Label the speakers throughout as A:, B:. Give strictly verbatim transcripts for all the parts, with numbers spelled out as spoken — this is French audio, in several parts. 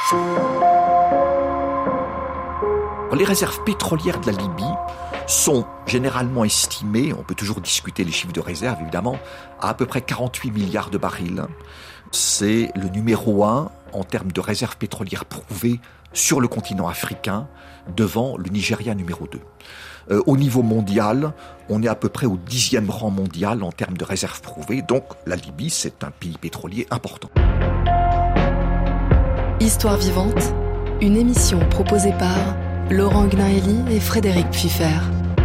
A: Les réserves pétrolières de la Libye sont généralement estimées, on peut toujours discuter les chiffres de réserve évidemment, à à peu près quarante-huit milliards de barils. C'est le numéro un en termes de réserves pétrolières prouvées sur le continent africain, devant le Nigeria numéro deux. Euh, au niveau mondial, on est à peu près au dixième rang mondial en termes de réserves prouvées, donc la Libye c'est un pays pétrolier important.
B: Histoire vivante, une émission proposée par Laurent Gnaeli et Frédéric Pfiffer.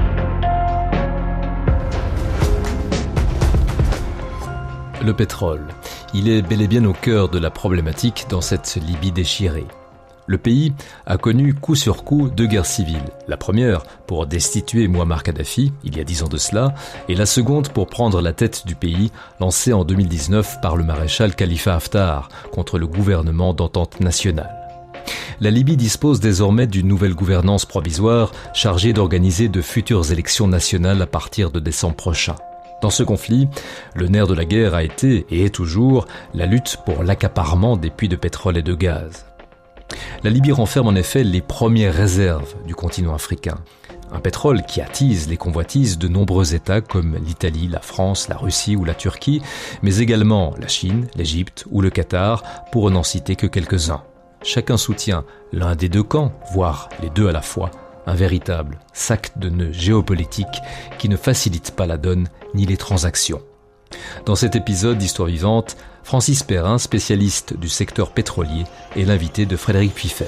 C: Le pétrole, il est bel et bien au cœur de la problématique dans cette Libye déchirée. Le pays a connu coup sur coup deux guerres civiles. La première pour destituer Mouammar Kadhafi, il y a dix ans de cela, et la seconde pour prendre la tête du pays, lancée en deux mille dix-neuf par le maréchal Khalifa Haftar contre le gouvernement d'entente nationale. La Libye dispose désormais d'une nouvelle gouvernance provisoire chargée d'organiser de futures élections nationales à partir de décembre prochain. Dans ce conflit, le nerf de la guerre a été, et est toujours, la lutte pour l'accaparement des puits de pétrole et de gaz. La Libye renferme en effet les premières réserves du continent africain. Un pétrole qui attise les convoitises de nombreux États comme l'Italie, la France, la Russie ou la Turquie, mais également la Chine, l'Égypte ou le Qatar, pour n'en citer que quelques-uns. Chacun soutient l'un des deux camps, voire les deux à la fois, un véritable sac de nœuds géopolitique qui ne facilite pas la donne ni les transactions. Dans cet épisode d'Histoire vivante, Francis Perrin, spécialiste du secteur pétrolier, est l'invité de Frédéric Pfiffer.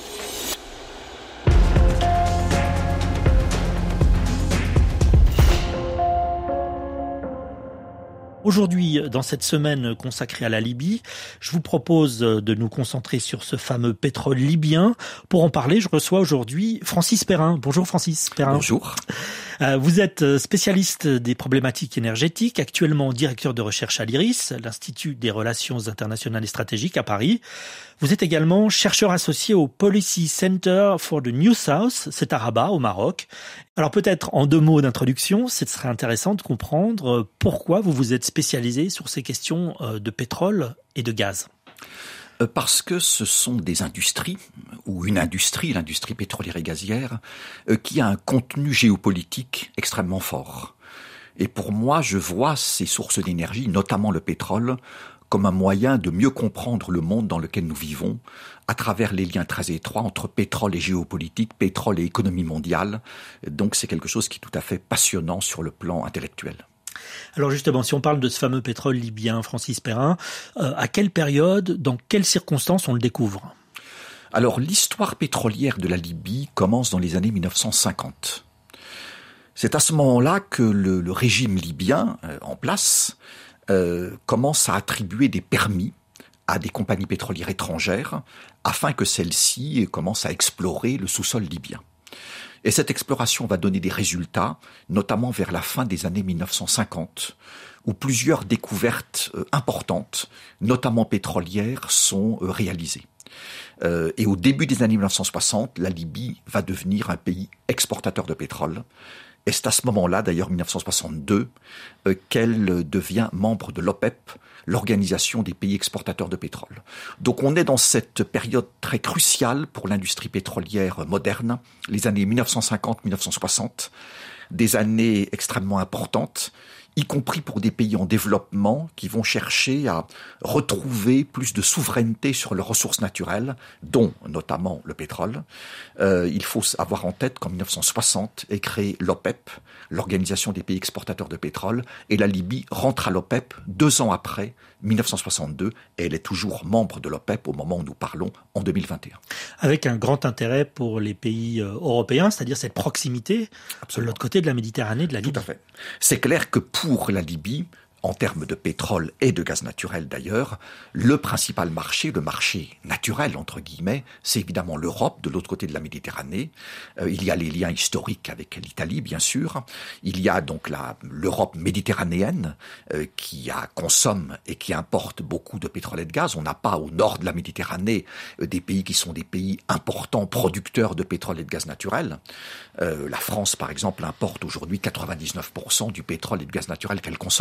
D: Aujourd'hui, dans cette semaine consacrée à la Libye, je vous propose de nous concentrer sur ce fameux pétrole libyen. Pour en parler, je reçois aujourd'hui Francis Perrin. Bonjour Francis Perrin.
A: Bonjour.
D: Vous êtes spécialiste des problématiques énergétiques, actuellement directeur de recherche à l'I R I S, l'Institut des relations internationales et stratégiques à Paris. Vous êtes également chercheur associé au Policy Center for the New South, c'est à Rabat, au Maroc. Alors peut-être en deux mots d'introduction, ce serait intéressant de comprendre pourquoi vous vous êtes spécialisé sur ces questions de pétrole et de gaz.
A: Parce que ce sont des industries, ou une industrie, l'industrie pétrolière et gazière, qui a un contenu géopolitique extrêmement fort. Et pour moi, je vois ces sources d'énergie, notamment le pétrole, comme un moyen de mieux comprendre le monde dans lequel nous vivons, à travers les liens très étroits entre pétrole et géopolitique, pétrole et économie mondiale. Donc c'est quelque chose qui est tout à fait passionnant sur le plan intellectuel.
D: Alors justement, si on parle de ce fameux pétrole libyen, Francis Perrin, euh, à quelle période, dans quelles circonstances on le découvre ?
A: Alors l'histoire pétrolière de la Libye commence dans les années mille neuf cent cinquante. C'est à ce moment-là que le, le régime libyen euh, en place euh, commence à attribuer des permis à des compagnies pétrolières étrangères afin que celles-ci commencent à explorer le sous-sol libyen. Et cette exploration va donner des résultats, notamment vers la fin des années mille neuf cent cinquante, où plusieurs découvertes euh, importantes, notamment pétrolières, sont euh, réalisées. Euh, et au début des années mille neuf cent soixante, la Libye va devenir un pays exportateur de pétrole. Et c'est à ce moment-là, d'ailleurs, mille neuf cent soixante-deux, euh, qu'elle devient membre de l'OPEP, l'Organisation des pays exportateurs de pétrole. Donc on est dans cette période très cruciale pour l'industrie pétrolière moderne, les années mille neuf cent cinquante à mille neuf cent soixante, des années extrêmement importantes, y compris pour des pays en développement qui vont chercher à retrouver plus de souveraineté sur leurs ressources naturelles, dont notamment le pétrole. Euh, il faut avoir en tête qu'en mille neuf cent soixante est créée l'OPEP, l'Organisation des pays exportateurs de pétrole, et la Libye rentre à l'OPEP deux ans après, mille neuf cent soixante-deux, et elle est toujours membre de l'OPEP au moment où nous parlons, en deux mille vingt et un.
D: Avec un grand intérêt pour les pays européens, c'est-à-dire cette proximité de l'autre côté de la Méditerranée, de la Libye.
A: Tout à fait. C'est clair que pour la Libye, en termes de pétrole et de gaz naturel d'ailleurs, le principal marché, le marché naturel entre guillemets, c'est évidemment l'Europe, de l'autre côté de la Méditerranée. Euh, il y a les liens historiques avec l'Italie, bien sûr. Il y a donc la, l'Europe méditerranéenne euh, qui a, consomme et qui importe beaucoup de pétrole et de gaz. On n'a pas au nord de la Méditerranée euh, des pays qui sont des pays importants producteurs de pétrole et de gaz naturel. Euh, la France, par exemple, importe aujourd'hui quatre-vingt-dix-neuf pour cent du pétrole et du gaz naturel qu'elle consomme.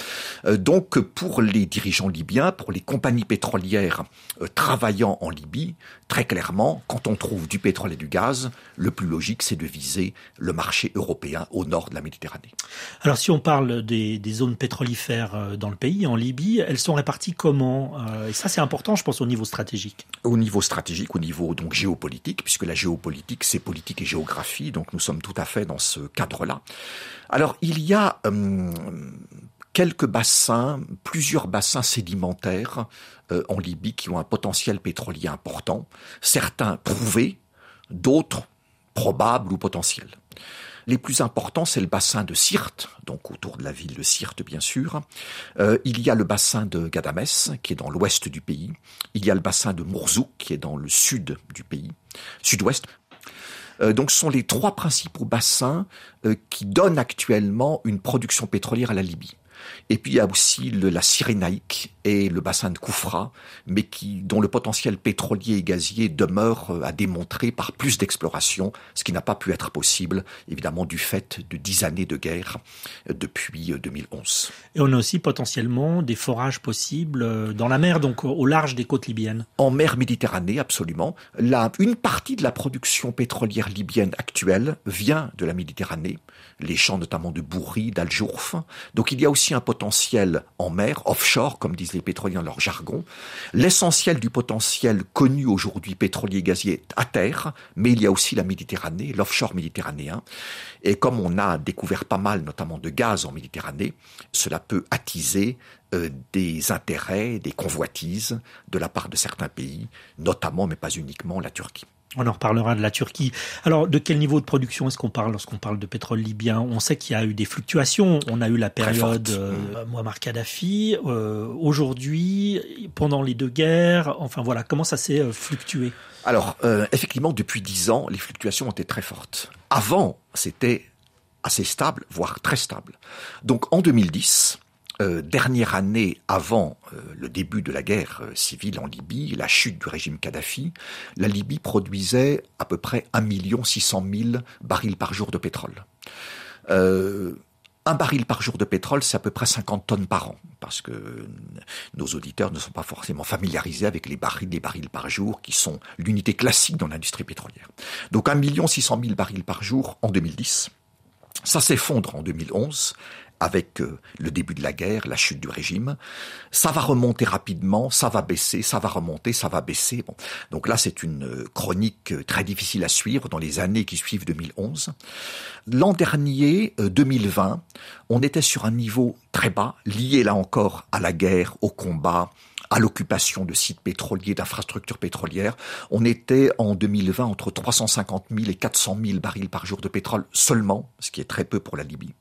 A: Euh, donc pour les dirigeants libyens, pour les compagnies pétrolières euh, travaillant en Libye, très clairement, quand on trouve du pétrole et du gaz, le plus logique c'est de viser le marché européen au nord de la Méditerranée.
D: Alors si on parle des, des zones pétrolifères dans le pays, en Libye, elles sont réparties comment ? euh, Et ça c'est important, je pense, au niveau stratégique.
A: Au niveau stratégique, au niveau donc géopolitique, puisque la géopolitique c'est politique et géographie, donc nous sommes tout à fait dans ce cadre-là. Alors il y a euh, quelques bassins, plusieurs bassins sédimentaires euh, en Libye qui ont un potentiel pétrolier important, certains prouvés, d'autres probables ou potentiels. Les plus importants, c'est le bassin de Sirte, donc autour de la ville de Sirte, bien sûr. Euh, il y a le bassin de Ghadamès, qui est dans l'ouest du pays. Il y a le bassin de Mourzouk, qui est dans le sud du pays, sud-ouest. Euh, donc, ce sont les trois principaux bassins euh, qui donnent actuellement une production pétrolière à la Libye. Et puis il y a aussi le, la Cyrénaïque et le bassin de Koufra, mais qui, dont le potentiel pétrolier et gazier demeure à démontrer par plus d'exploration, ce qui n'a pas pu être possible, évidemment, du fait de dix années de guerre depuis deux mille onze.
D: Et on a aussi potentiellement des forages possibles dans la mer, donc au large des côtes libyennes.
A: En mer Méditerranée, absolument. La, une partie de la production pétrolière libyenne actuelle vient de la Méditerranée, les champs notamment de Bourri, d'Al-Jourf. Donc il y a aussi un potentiel en mer, offshore, comme disent les pétroliers dans leur jargon. L'essentiel du potentiel connu aujourd'hui pétrolier et gazier à terre, mais il y a aussi la Méditerranée, l'offshore méditerranéen. Et comme on a découvert pas mal, notamment de gaz en Méditerranée, cela peut attiser euh, des intérêts, des convoitises de la part de certains pays, notamment, mais pas uniquement, la Turquie.
D: On en reparlera de la Turquie. Alors, de quel niveau de production est-ce qu'on parle lorsqu'on parle de pétrole libyen ? On sait qu'il y a eu des fluctuations. On a eu la période euh, Mouammar Kadhafi. Euh, aujourd'hui, pendant les deux guerres, enfin voilà, comment ça s'est euh, fluctué ?
A: Alors, euh, effectivement, depuis dix ans, les fluctuations ont été très fortes. Avant, c'était assez stable, voire très stable. Donc, en deux mille dix... Euh, dernière année avant euh, le début de la guerre euh, civile en Libye, la chute du régime Kadhafi, la Libye produisait à peu près un million six cent mille barils par jour de pétrole. Euh, un baril par jour de pétrole, c'est à peu près cinquante tonnes par an, parce que nos auditeurs ne sont pas forcément familiarisés avec les barils, les barils par jour, qui sont l'unité classique dans l'industrie pétrolière. Donc un million six cent mille barils par jour en deux mille dix. Ça s'effondre en deux mille onze, avec euh, le début de la guerre, la chute du régime. Ça va remonter rapidement, ça va baisser, ça va remonter, ça va baisser. Bon. Donc là, c'est une euh, chronique euh, très difficile à suivre dans les années qui suivent deux mille onze. L'an dernier, euh, deux mille vingt, on était sur un niveau très bas, lié là encore à la guerre, au combat, à l'occupation de sites pétroliers, d'infrastructures pétrolières. On était en deux mille vingt entre trois cent cinquante mille et quatre cent mille barils par jour de pétrole seulement, ce qui est très peu pour la Libye.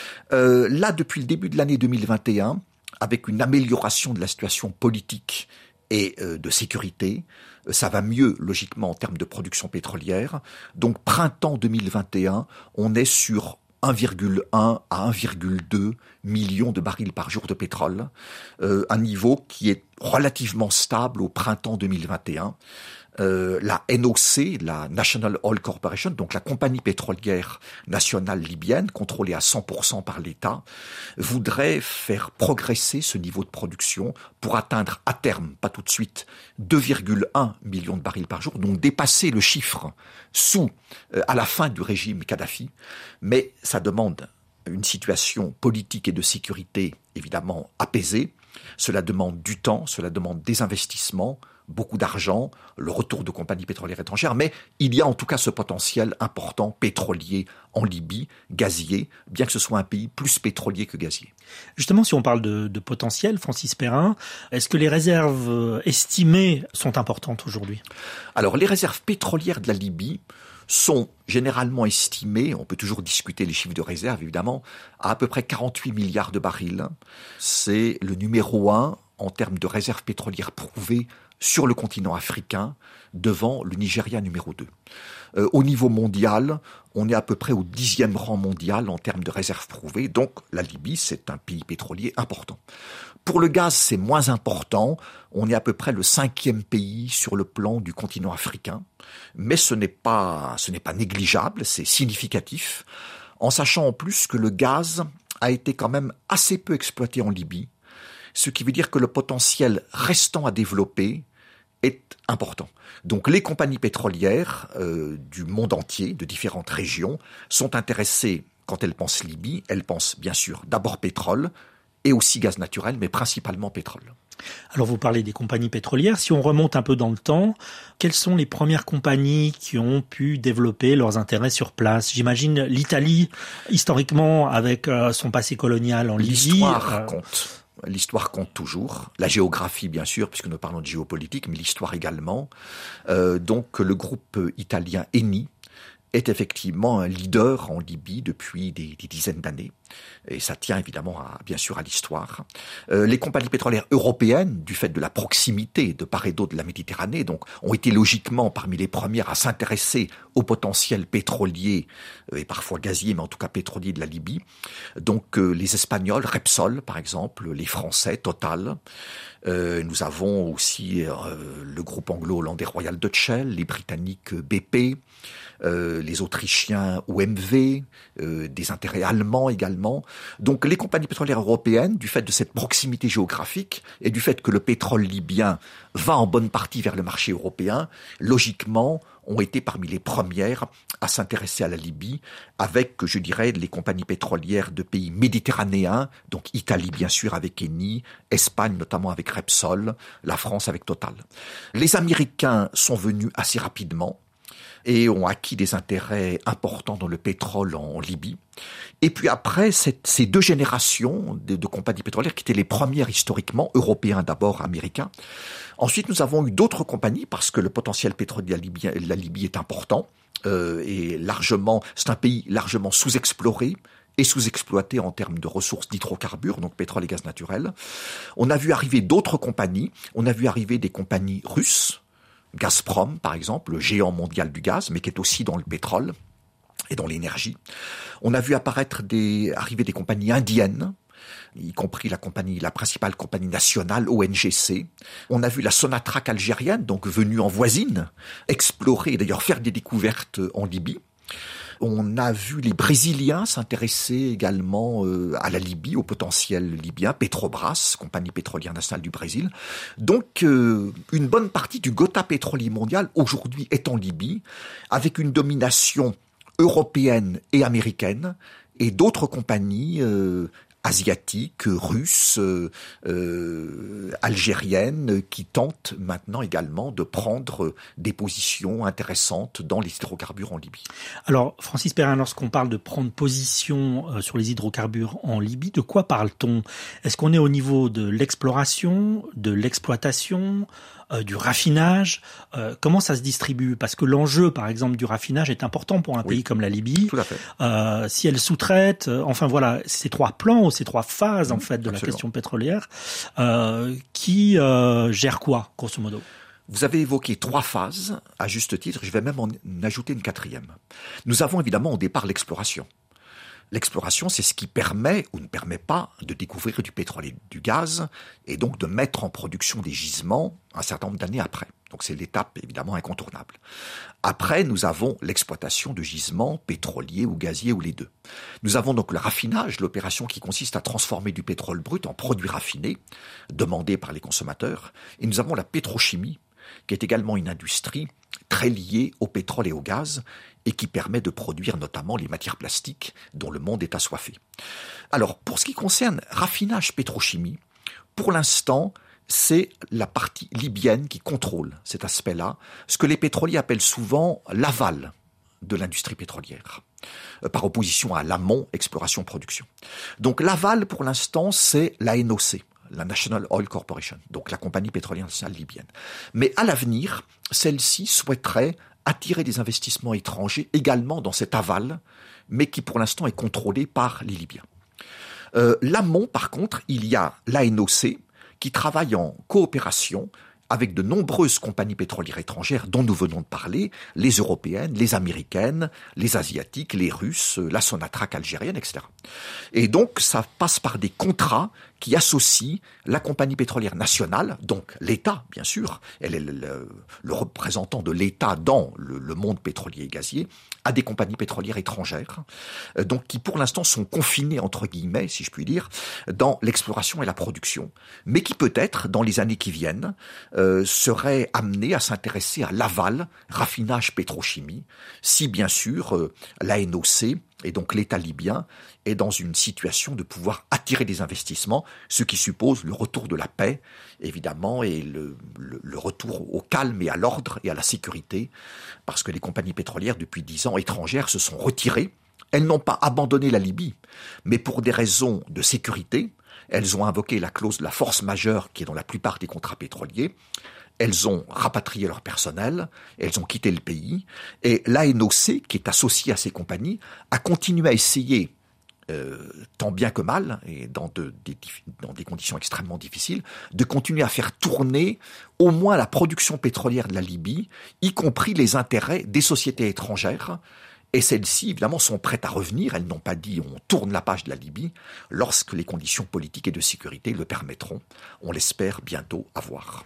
A: Euh, là, depuis le début de l'année deux mille vingt et un, avec une amélioration de la situation politique et euh, de sécurité, euh, ça va mieux logiquement en termes de production pétrolière. Donc printemps deux mille vingt et un, on est sur un virgule un à un virgule deux millions de barils par jour de pétrole, euh, un niveau qui est relativement stable au printemps deux mille vingt et un. Euh, la N O C, la National Oil Corporation, donc la compagnie pétrolière nationale libyenne, contrôlée à cent pour cent par l'État, voudrait faire progresser ce niveau de production pour atteindre à terme, pas tout de suite, deux virgule un millions de barils par jour, donc dépasser le chiffre sous, euh, à la fin du régime Kadhafi. Mais ça demande une situation politique et de sécurité évidemment apaisée. Cela demande du temps, cela demande des investissements, beaucoup d'argent, le retour de compagnies pétrolières étrangères, mais il y a en tout cas ce potentiel important pétrolier en Libye, gazier, bien que ce soit un pays plus pétrolier que gazier.
D: Justement, si on parle de, de potentiel, Francis Perrin, est-ce que les réserves estimées sont importantes aujourd'hui ?
A: Alors, les réserves pétrolières de la Libye sont généralement estimées, on peut toujours discuter les chiffres de réserve évidemment, à à peu près quarante-huit milliards de barils. C'est le numéro un en termes de réserves pétrolières prouvées sur le continent africain, devant le Nigeria numéro deux. Euh, au niveau mondial, on est à peu près au dixième rang mondial en termes de réserves prouvées, donc la Libye, c'est un pays pétrolier important. Pour le gaz, c'est moins important, on est à peu près le cinquième pays sur le plan du continent africain, mais ce n'est pas, ce n'est pas négligeable, c'est significatif, en sachant en plus que le gaz a été quand même assez peu exploité en Libye, ce qui veut dire que le potentiel restant à développer est important. Donc les compagnies pétrolières euh, du monde entier, de différentes régions, sont intéressées, quand elles pensent Libye, elles pensent bien sûr d'abord pétrole et aussi gaz naturel, mais principalement pétrole.
D: Alors vous parlez des compagnies pétrolières. Si on remonte un peu dans le temps, quelles sont les premières compagnies qui ont pu développer leurs intérêts sur place ? J'imagine l'Italie, historiquement, avec euh, son passé colonial en Libye.
A: L'histoire
D: euh...
A: compte. L'histoire compte toujours. La géographie, bien sûr, puisque nous parlons de géopolitique, mais l'histoire également. Euh, donc le groupe italien Eni est effectivement un leader en Libye depuis des, des dizaines d'années. Et ça tient évidemment, à, bien sûr, à l'histoire. Euh, les compagnies pétrolières européennes, du fait de la proximité de part et d'autre de la Méditerranée, donc, ont été logiquement parmi les premières à s'intéresser au potentiel pétrolier, euh, et parfois gazier, mais en tout cas pétrolier de la Libye. Donc euh, les Espagnols, Repsol par exemple, les Français, Total. Euh, nous avons aussi euh, le groupe anglo-hollandais Royal Dutch Shell, les Britanniques B P, euh, les Autrichiens O M V, euh, des intérêts allemands également. Donc les compagnies pétrolières européennes, du fait de cette proximité géographique et du fait que le pétrole libyen va en bonne partie vers le marché européen, logiquement ont été parmi les premières à s'intéresser à la Libye, avec, je dirais, les compagnies pétrolières de pays méditerranéens, donc Italie bien sûr avec Eni, Espagne notamment avec Repsol, la France avec Total. Les Américains sont venus assez rapidement et ont acquis des intérêts importants dans le pétrole en Libye. Et puis après, cette, ces deux générations de, de compagnies pétrolières qui étaient les premières historiquement, européens d'abord, américains. Ensuite, nous avons eu d'autres compagnies parce que le potentiel pétrolier de la Libye, la Libye est important euh, et largement, c'est un pays largement sous-exploré et sous-exploité en termes de ressources d'hydrocarbures, donc pétrole et gaz naturel. On a vu arriver d'autres compagnies. On a vu arriver des compagnies russes, Gazprom, par exemple, le géant mondial du gaz, mais qui est aussi dans le pétrole et dans l'énergie. On a vu apparaître des, arriver des compagnies indiennes, y compris la compagnie, la principale compagnie nationale, O N G C. On a vu la Sonatrach algérienne, donc venue en voisine, explorer et d'ailleurs faire des découvertes en Libye. On a vu les Brésiliens s'intéresser également euh, à la Libye, au potentiel libyen, Petrobras, compagnie pétrolière nationale du Brésil. Donc, euh, une bonne partie du quota pétrolier mondial aujourd'hui est en Libye, avec une domination européenne et américaine, et d'autres compagnies euh, asiatiques, russes, euh, euh, algériennes, qui tentent maintenant également de prendre des positions intéressantes dans les hydrocarbures en Libye.
D: Alors, Francis Perrin, lorsqu'on parle de prendre position euh, sur les hydrocarbures en Libye, de quoi parle-t-on ? Est-ce qu'on est au niveau de l'exploration, de l'exploitation, euh, du raffinage ? euh, Comment ça se distribue ? Parce que l'enjeu, par exemple, du raffinage est important pour un oui, pays comme la Libye.
A: Tout à fait.
D: Euh, si elle sous-traite, euh, enfin voilà, ces trois plans, ces trois phases, mmh, en fait, de absolument. La question pétrolière, euh, qui euh, gère quoi, grosso modo ?
A: Vous avez évoqué trois phases, à juste titre, je vais même en ajouter une quatrième. Nous avons évidemment au départ l'exploration. L'exploration, c'est ce qui permet ou ne permet pas de découvrir du pétrole et du gaz, et donc de mettre en production des gisements un certain nombre d'années après. Donc c'est l'étape évidemment incontournable. Après, nous avons l'exploitation de gisements pétroliers ou gaziers ou les deux. Nous avons donc le raffinage, l'opération qui consiste à transformer du pétrole brut en produits raffinés, demandés par les consommateurs. Et nous avons la pétrochimie, qui est également une industrie très liée au pétrole et au gaz, et qui permet de produire notamment les matières plastiques dont le monde est assoiffé. Alors, pour ce qui concerne raffinage pétrochimie, pour l'instant, c'est la partie libyenne qui contrôle cet aspect-là, ce que les pétroliers appellent souvent l'aval de l'industrie pétrolière, par opposition à l'amont, exploration-production. Donc l'aval, pour l'instant, c'est la N O C, la National Oil Corporation, donc la compagnie pétrolière nationale libyenne. Mais à l'avenir, celle-ci souhaiterait attirer des investissements étrangers également dans cet aval, mais qui pour l'instant est contrôlé par les Libyens. Euh, l'amont, par contre, il y a l'A N O C qui travaille en coopération avec de nombreuses compagnies pétrolières étrangères dont nous venons de parler, les européennes, les américaines, les asiatiques, les russes, la Sonatrach algérienne, et cetera. Et donc, ça passe par des contrats qui associent la compagnie pétrolière nationale, donc l'État, bien sûr, elle est le, le, le représentant de l'État dans le, le monde pétrolier et gazier, à des compagnies pétrolières étrangères, euh, donc qui pour l'instant sont confinées, entre guillemets, si je puis dire, dans l'exploration et la production, mais qui peut-être, dans les années qui viennent, euh, seraient amenées à s'intéresser à l'aval, raffinage, pétrochimie, si bien sûr euh, l'A N O C, et donc l'État libyen, est dans une situation de pouvoir attirer des investissements, ce qui suppose le retour de la paix, évidemment, et le, le, le retour au calme et à l'ordre et à la sécurité, parce que les compagnies pétrolières, depuis dix ans, étrangères, se sont retirées. Elles n'ont pas abandonné la Libye, mais pour des raisons de sécurité, elles ont invoqué la clause de la force majeure qui est dans la plupart des contrats pétroliers. Elles ont rapatrié leur personnel, elles ont quitté le pays, et l'A N O C, qui est associée à ces compagnies, a continué à essayer, euh, tant bien que mal, et dans, de, des, dans des conditions extrêmement difficiles, de continuer à faire tourner au moins la production pétrolière de la Libye, y compris les intérêts des sociétés étrangères. Et celles-ci, évidemment, sont prêtes à revenir. Elles n'ont pas dit on tourne la page de la Libye lorsque les conditions politiques et de sécurité le permettront. On l'espère bientôt avoir.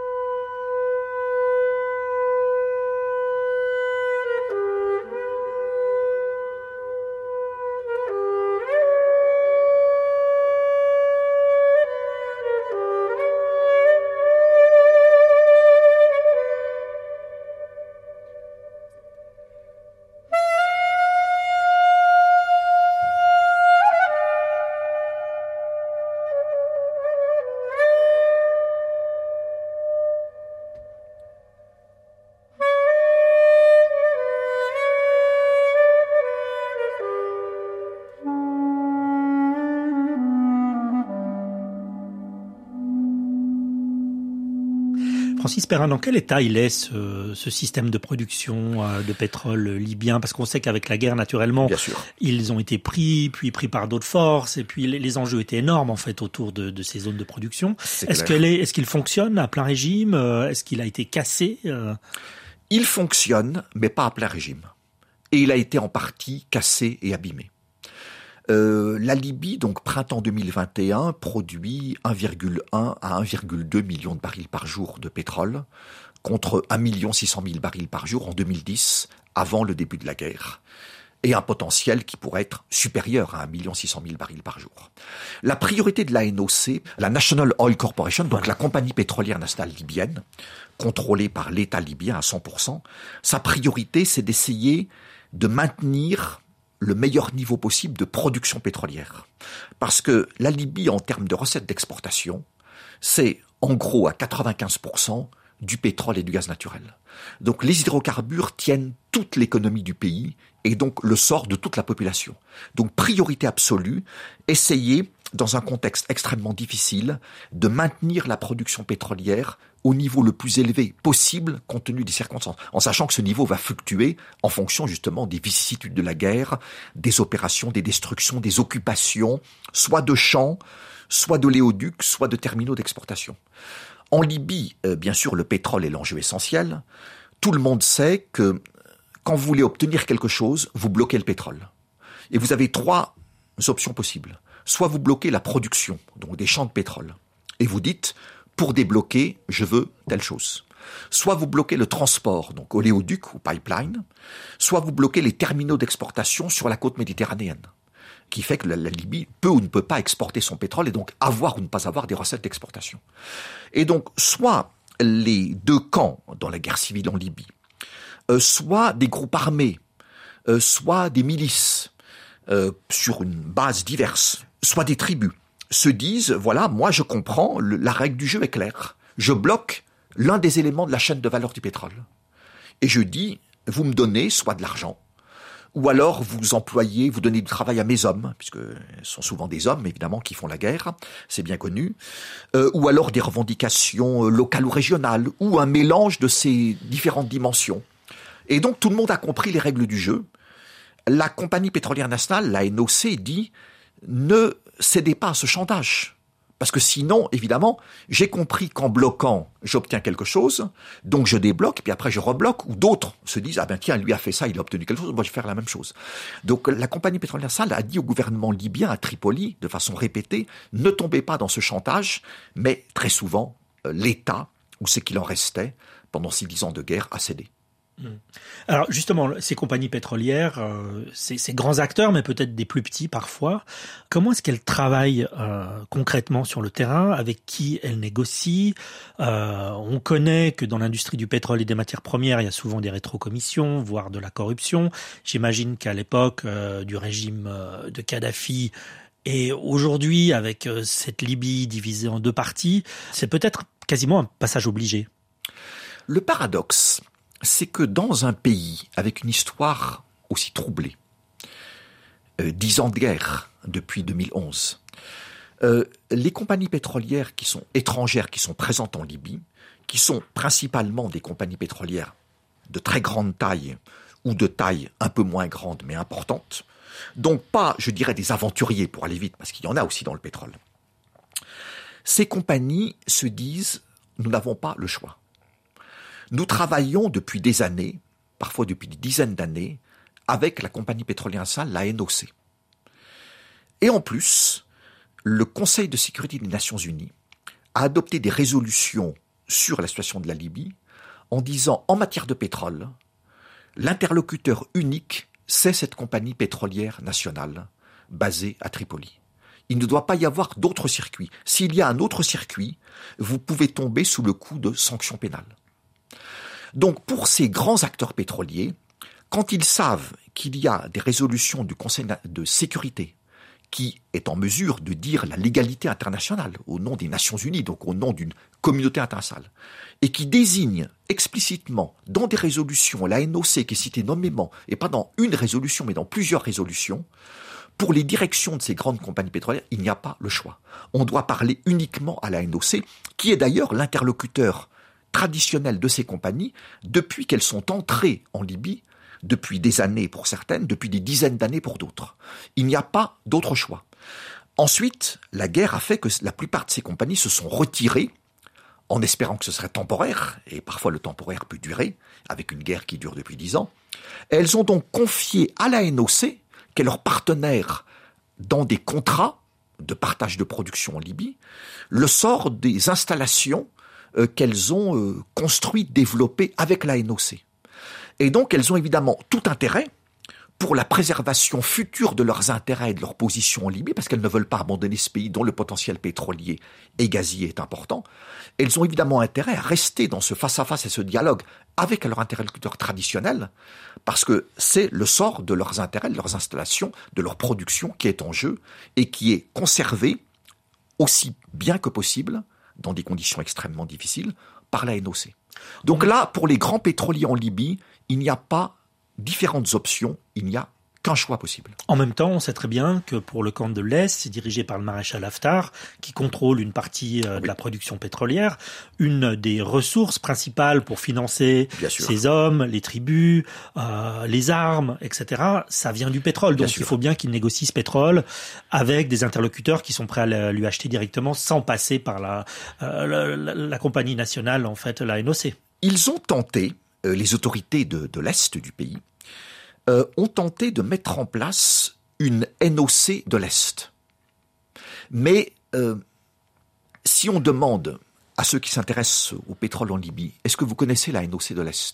D: Francis Perrin, dans quel état il est ce, ce système de production euh, de pétrole libyen? Parce qu'on sait qu'avec la guerre, naturellement,
A: Bien sûr.
D: ils ont été pris, puis pris par d'autres forces, et puis les, les enjeux étaient énormes en fait autour de, de ces zones de production.
A: C'est
D: Est-ce
A: clair.
D: qu'elle est, est-ce qu'il fonctionne à plein régime? Est-ce qu'il a été cassé?
A: Il fonctionne, mais pas à plein régime. Et il a été en partie cassé et abîmé. Euh, la Libye, donc printemps deux mille vingt et un, produit un virgule un à un virgule deux million de barils par jour de pétrole, contre un million six cent mille barils par jour en deux mille dix, avant le début de la guerre, et un potentiel qui pourrait être supérieur à un million six cent mille barils par jour. La priorité de l'A N O C, la National Oil Corporation, donc la compagnie pétrolière nationale libyenne, contrôlée par l'État libyen à cent pour cent, sa priorité, c'est d'essayer de maintenir le meilleur niveau possible de production pétrolière. Parce que la Libye, en termes de recettes d'exportation, c'est en gros à quatre-vingt-quinze pour cent du pétrole et du gaz naturel. Donc les hydrocarbures tiennent toute l'économie du pays et donc le sort de toute la population. Donc priorité absolue, essayer, dans un contexte extrêmement difficile, de maintenir la production pétrolière au niveau le plus élevé possible compte tenu des circonstances, en sachant que ce niveau va fluctuer en fonction justement des vicissitudes de la guerre, des opérations, des destructions, des occupations, soit de champs, soit de léoducs, soit de terminaux d'exportation. En Libye, euh, bien sûr, le pétrole est l'enjeu essentiel. Tout le monde sait que quand vous voulez obtenir quelque chose, vous bloquez le pétrole. Et vous avez trois options possibles. Soit vous bloquez la production, donc des champs de pétrole, et vous dites, pour débloquer, je veux telle chose. Soit vous bloquez le transport, donc oléoduc ou pipeline, soit vous bloquez les terminaux d'exportation sur la côte méditerranéenne, qui fait que la, la Libye peut ou ne peut pas exporter son pétrole et donc avoir ou ne pas avoir des recettes d'exportation. Et donc, soit les deux camps dans la guerre civile en Libye, euh, soit des groupes armés, euh, soit des milices, euh, sur une base diverse, soit des tribus, se disent, voilà, moi je comprends, le, la règle du jeu est claire. Je bloque l'un des éléments de la chaîne de valeur du pétrole. Et je dis, vous me donnez soit de l'argent, ou alors vous employez, vous donnez du travail à mes hommes, puisque ce sont souvent des hommes, évidemment, qui font la guerre, c'est bien connu, euh, ou alors des revendications locales ou régionales, ou un mélange de ces différentes dimensions. Et donc tout le monde a compris les règles du jeu. La compagnie pétrolière nationale, la N O C, dit, ne cédez pas à ce chantage, Parce que sinon, évidemment, j'ai compris qu'en bloquant, j'obtiens quelque chose, donc je débloque, puis après je rebloque, ou d'autres se disent, ah ben tiens, lui a fait ça, il a obtenu quelque chose, moi je vais faire la même chose. Donc la compagnie pétrolière nationale a dit au gouvernement libyen, à Tripoli, de façon répétée, ne tombez pas dans ce chantage, mais très souvent, l'État, ou ce qu'il en restait, pendant ces dix ans de guerre, a cédé.
D: Alors justement, ces compagnies pétrolières, euh, ces, ces grands acteurs, mais peut-être des plus petits parfois, comment est-ce qu'elles travaillent euh, concrètement sur le terrain? Avec qui elles négocient? euh, On connaît que dans l'industrie du pétrole et des matières premières, il y a souvent des rétrocommissions, voire de la corruption. J'imagine qu'à l'époque euh, du régime euh, de Kadhafi, et aujourd'hui, avec euh, cette Libye divisée en deux parties, c'est peut-être quasiment un passage obligé.
A: Le paradoxe, c'est que dans un pays avec une histoire aussi troublée, euh, dix ans de guerre depuis deux mille onze, euh, les compagnies pétrolières qui sont étrangères, qui sont présentes en Libye, qui sont principalement des compagnies pétrolières de très grande taille ou de taille un peu moins grande mais importante, donc pas, je dirais, des aventuriers pour aller vite, parce qu'il y en a aussi dans le pétrole. Ces compagnies se disent, nous n'avons pas le choix. Nous travaillons depuis des années, parfois depuis des dizaines d'années, avec la compagnie pétrolière nationale, la N O C. Et en plus, le Conseil de sécurité des Nations Unies a adopté des résolutions sur la situation de la Libye en disant, en matière de pétrole, l'interlocuteur unique, c'est cette compagnie pétrolière nationale basée à Tripoli. Il ne doit pas y avoir d'autres circuits. S'il y a un autre circuit, vous pouvez tomber sous le coup de sanctions pénales. Donc pour ces grands acteurs pétroliers, quand ils savent qu'il y a des résolutions du Conseil de sécurité qui est en mesure de dire la légalité internationale au nom des Nations Unies, donc au nom d'une communauté internationale, et qui désigne explicitement dans des résolutions la N O C qui est citée nommément, et pas dans une résolution mais dans plusieurs résolutions, pour les directions de ces grandes compagnies pétrolières, il n'y a pas le choix. On doit parler uniquement à la N O C, qui est d'ailleurs l'interlocuteur traditionnel de ces compagnies depuis qu'elles sont entrées en Libye, depuis des années pour certaines, depuis des dizaines d'années pour d'autres. Il n'y a pas d'autre choix. Ensuite, la guerre a fait que la plupart de ces compagnies se sont retirées en espérant que ce serait temporaire, et parfois le temporaire peut durer, avec une guerre qui dure depuis dix ans. Elles ont donc confié à la N O C, qui est leur partenaire dans des contrats de partage de production en Libye, le sort des installations euh, qu'elles ont euh, construites, développées avec la N O C. Et donc elles ont évidemment tout intérêt pour la préservation future de leurs intérêts et de leur position en Libye, parce qu'elles ne veulent pas abandonner ce pays dont le potentiel pétrolier et gazier est important. Elles ont évidemment intérêt à rester dans ce face-à-face et ce dialogue avec leurs interlocuteurs traditionnels, parce que c'est le sort de leurs intérêts, de leurs installations, de leur production qui est en jeu et qui est conservé aussi bien que possible, dans des conditions extrêmement difficiles, par la N O C. Donc là, pour les grands pétroliers en Libye, il n'y a pas différentes options, il n'y a qu'un choix possible.
D: En même temps, on sait très bien que pour le camp de l'Est, c'est dirigé par le maréchal Haftar, qui contrôle une partie euh, de oui. la production pétrolière. Une des ressources principales pour financer ces hommes, les tribus, euh, les armes, et cetera, ça vient du pétrole. Donc il faut bien qu'il négocie ce pétrole avec des interlocuteurs qui sont prêts à lui acheter directement sans passer par la, euh, la, la, la compagnie nationale, en fait, la N O C.
A: Ils ont tenté, euh, les autorités de, de l'Est du pays, Euh, ont tenté de mettre en place une N O C de l'Est. Mais euh, si on demande à ceux qui s'intéressent au pétrole en Libye, est-ce que vous connaissez la N O C de l'Est ?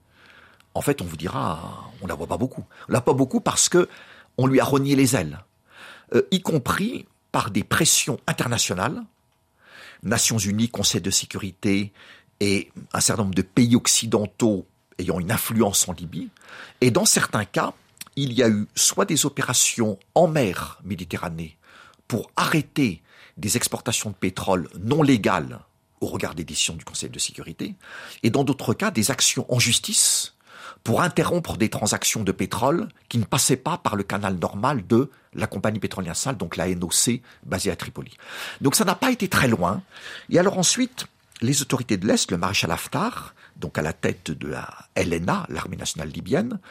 A: En fait, on vous dira, on ne la voit pas beaucoup. On ne la voit pas beaucoup parce que on lui a rogné les ailes, euh, y compris par des pressions internationales, Nations Unies, Conseil de sécurité et un certain nombre de pays occidentaux ayant une influence en Libye. Et dans certains cas, il y a eu soit des opérations en mer Méditerranée pour arrêter des exportations de pétrole non légales au regard des décisions du Conseil de sécurité, et dans d'autres cas, des actions en justice pour interrompre des transactions de pétrole qui ne passaient pas par le canal normal de la compagnie pétrolière nationale, donc la N O C, basée à Tripoli. Donc ça n'a pas été très loin. Et alors ensuite, les autorités de l'Est, le maréchal Haftar, donc à la tête de la L N A, l'armée nationale libyenne,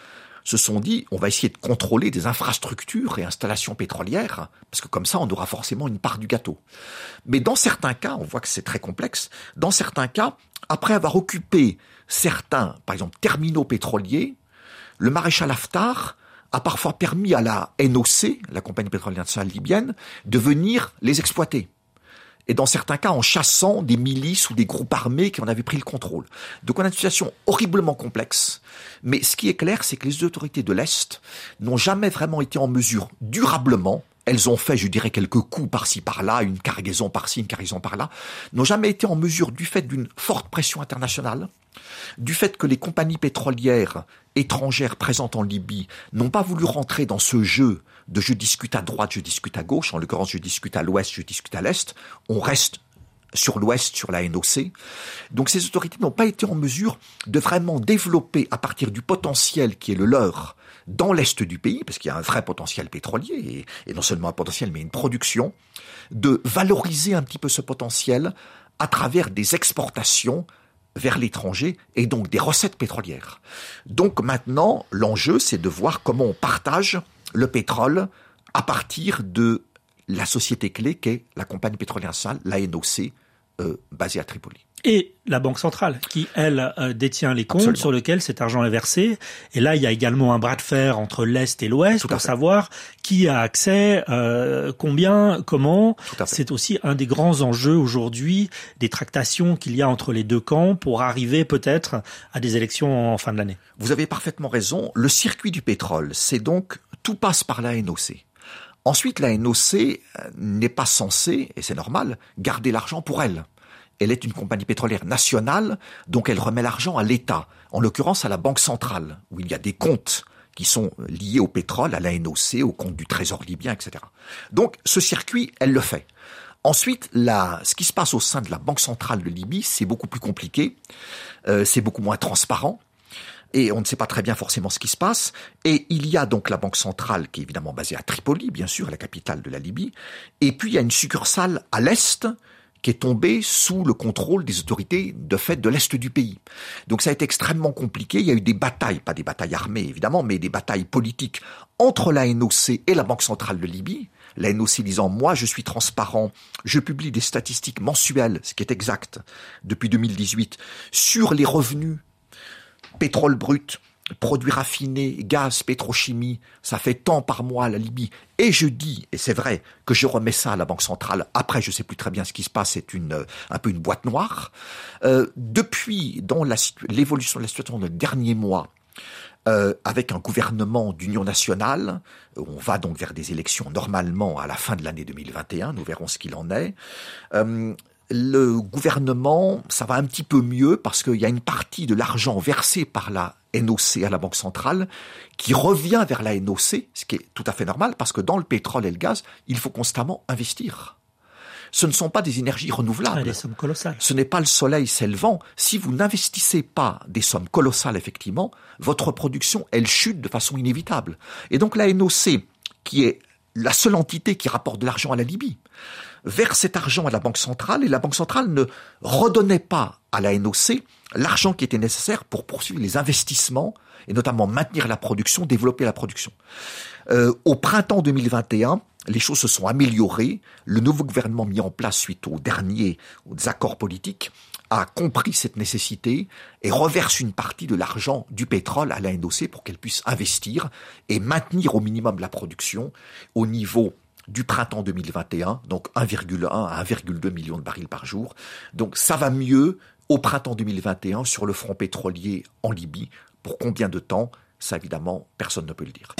A: se sont dit, on va essayer de contrôler des infrastructures et installations pétrolières, parce que comme ça, on aura forcément une part du gâteau. Mais dans certains cas, on voit que c'est très complexe, dans certains cas, après avoir occupé certains, par exemple, terminaux pétroliers, le maréchal Haftar a parfois permis à la N O C, la compagnie pétrolière nationale libyenne, de venir les exploiter. Et dans certains cas, en chassant des milices ou des groupes armés qui en avaient pris le contrôle. Donc on a une situation horriblement complexe. Mais ce qui est clair, c'est que les autorités de l'Est n'ont jamais vraiment été en mesure, durablement, elles ont fait, je dirais, quelques coups par-ci par-là, une cargaison par-ci, une cargaison par-là, n'ont jamais été en mesure, du fait d'une forte pression internationale, du fait que les compagnies pétrolières étrangères présentes en Libye n'ont pas voulu rentrer dans ce jeu de je discute à droite, je discute à gauche, en l'occurrence je discute à l'ouest, je discute à l'est, on reste sur l'ouest, sur la N O C. Donc ces autorités n'ont pas été en mesure de vraiment développer à partir du potentiel qui est le leur dans l'est du pays, parce qu'il y a un vrai potentiel pétrolier, et, et non seulement un potentiel, mais une production, de valoriser un petit peu ce potentiel à travers des exportations vers l'étranger et donc des recettes pétrolières. Donc maintenant, l'enjeu, c'est de voir comment on partage le pétrole à partir de la société clé qu'est la compagnie pétrolière nationale, la N O C, euh, basée à Tripoli.
D: Et la Banque centrale, qui, elle, euh, détient les comptes
A: Absolument.
D: sur lesquels cet argent est versé. Et là, il y a également un bras de fer entre l'Est et l'Ouest
A: Tout à
D: pour
A: fait.
D: savoir qui a accès, euh, combien, comment.
A: Tout à fait.
D: C'est aussi un des grands enjeux aujourd'hui des tractations qu'il y a entre les deux camps pour arriver peut-être à des élections en fin de l'année.
A: Vous avez parfaitement raison. Le circuit du pétrole, c'est donc, tout passe par la N O C. Ensuite, la N O C n'est pas censée, et c'est normal, garder l'argent pour elle. Elle est une compagnie pétrolière nationale, donc elle remet l'argent à l'État, en l'occurrence à la Banque centrale, où il y a des comptes qui sont liés au pétrole, à la N O C, au compte du Trésor libyen, et cetera. Donc ce circuit, elle le fait. Ensuite, la, ce qui se passe au sein de la Banque centrale de Libye, c'est beaucoup plus compliqué, euh, c'est beaucoup moins transparent, et on ne sait pas très bien forcément ce qui se passe. Et il y a donc la Banque centrale qui est évidemment basée à Tripoli, bien sûr, la capitale de la Libye, et puis il y a une succursale à l'est, qui est tombé sous le contrôle des autorités de fait de l'Est du pays. Donc ça a été extrêmement compliqué, il y a eu des batailles, pas des batailles armées évidemment, mais des batailles politiques entre la N O C et la Banque centrale de Libye. La N O C disant « moi je suis transparent, je publie des statistiques mensuelles, ce qui est exact, depuis deux mille dix-huit, sur les revenus, pétrole brut, produits raffinés, gaz, pétrochimie, ça fait tant par mois à la Libye. Et je dis, et c'est vrai, que je remets ça à la Banque centrale. Après, je sais plus très bien ce qui se passe, c'est une un peu une boîte noire. Euh, depuis, dans la, l'évolution de la situation des derniers mois, euh, avec un gouvernement d'union nationale, on va donc vers des élections normalement à la fin de l'année deux mille vingt et un, nous verrons ce qu'il en est. Euh, Le gouvernement, ça va un petit peu mieux parce qu'il y a une partie de l'argent versé par la N O C à la Banque centrale qui revient vers la N O C, ce qui est tout à fait normal parce que dans le pétrole et le gaz, il faut constamment investir. Ce ne sont pas des énergies renouvelables.
D: Ah, des sommes colossales.
A: Ce n'est pas le soleil, c'est le vent. Si vous n'investissez pas des sommes colossales, effectivement, votre production, elle chute de façon inévitable. Et donc la N O C, qui est la seule entité qui rapporte de l'argent à la Libye, verse cet argent à la Banque centrale et la Banque centrale ne redonnait pas à la N O C l'argent qui était nécessaire pour poursuivre les investissements et notamment maintenir la production, développer la production. Euh, au printemps deux mille vingt et un, les choses se sont améliorées. Le nouveau gouvernement mis en place suite aux derniers aux accords politiques a compris cette nécessité et reverse une partie de l'argent du pétrole à la N O C pour qu'elle puisse investir et maintenir au minimum la production au niveau du printemps deux mille vingt et un, donc un virgule un à un virgule deux million de barils par jour. Donc ça va mieux au printemps deux mille vingt et un sur le front pétrolier en Libye. Pour combien de temps? Ça évidemment, personne ne peut le dire.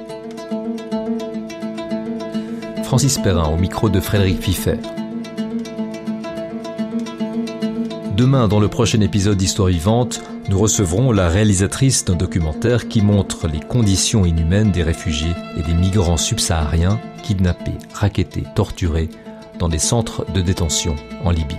C: Francis Perrin au micro de Frédéric Pfiffer. Demain, dans le prochain épisode d'Histoire vivante, nous recevrons la réalisatrice d'un documentaire qui montre les conditions inhumaines des réfugiés et des migrants subsahariens kidnappés, rackettés, torturés dans des centres de détention en Libye.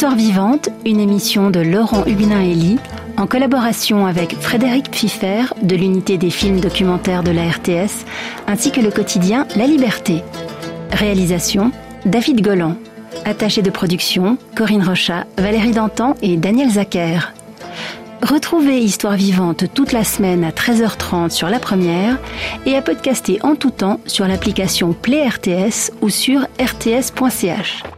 E: Histoire vivante, une émission de Laurent Huguenin-Hélie, en collaboration avec Frédéric Pfiffer de l'unité des films documentaires de la R T S, ainsi que le quotidien La Liberté. Réalisation, David Golan. Attaché de production, Corinne Rochat, Valérie Dantan et Daniel Zacher. Retrouvez Histoire vivante toute la semaine à treize heures trente sur La Première et à podcaster en tout temps sur l'application Play R T S ou sur r t s point c h.